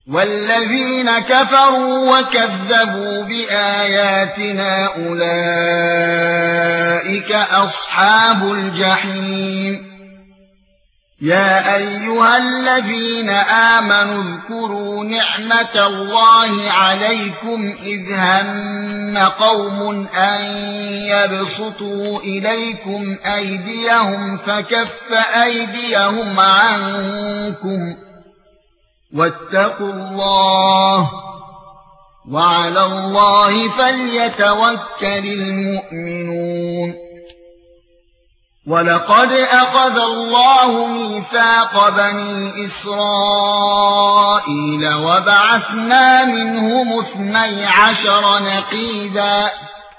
والذين كفروا وكذبوا بآياتنا أولئك أصحاب الجحيم. يا أيها الذين آمنوا اذكروا نعمة الله عليكم إذ هم قوم أن يبسطوا إليكم أيديهم فكف أيديهم عنكم واتقوا الله وعلى الله فليتوكل المؤمنون. ولقد أخذ الله ميثاق بني إسرائيل وبعثنا منهم 12 نقيبا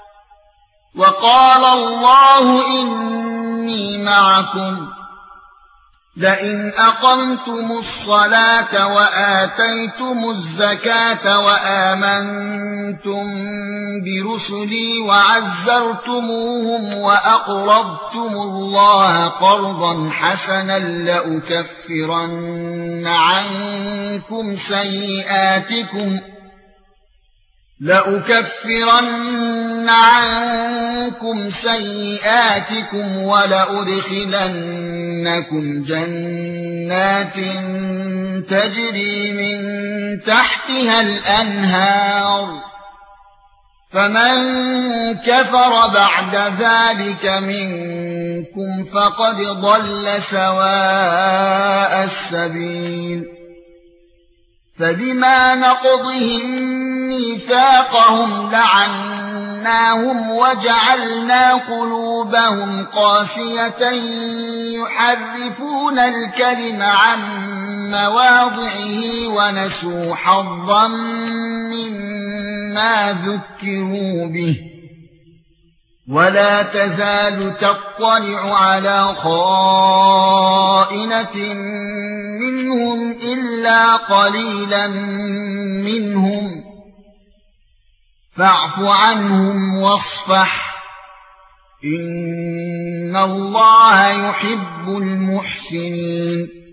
وقال الله إني معكم لئن أقمتم الصلاة وآتيتم الزكاة وآمنتم برسلي وعزرتموهم وأقرضتم الله قرضا حسنا لأكفرن عنكم سيئاتكم ولأدخلنكم جنات تجري من تحتها الأنهار فمن كفر بعد ذلك منكم فقد ضل سواء السبيل. فبما نقضهم ميثاقهم لعناهم وجعلنا قلوبهم قاسية يحرفون الكلم عن مواضعه ونسوا حظا مما ذكروا به. ولا تزال تطلع على خائنة منهم إلا قليلا منهم فاعف عنهم واصفح إن الله يحب المحسنين.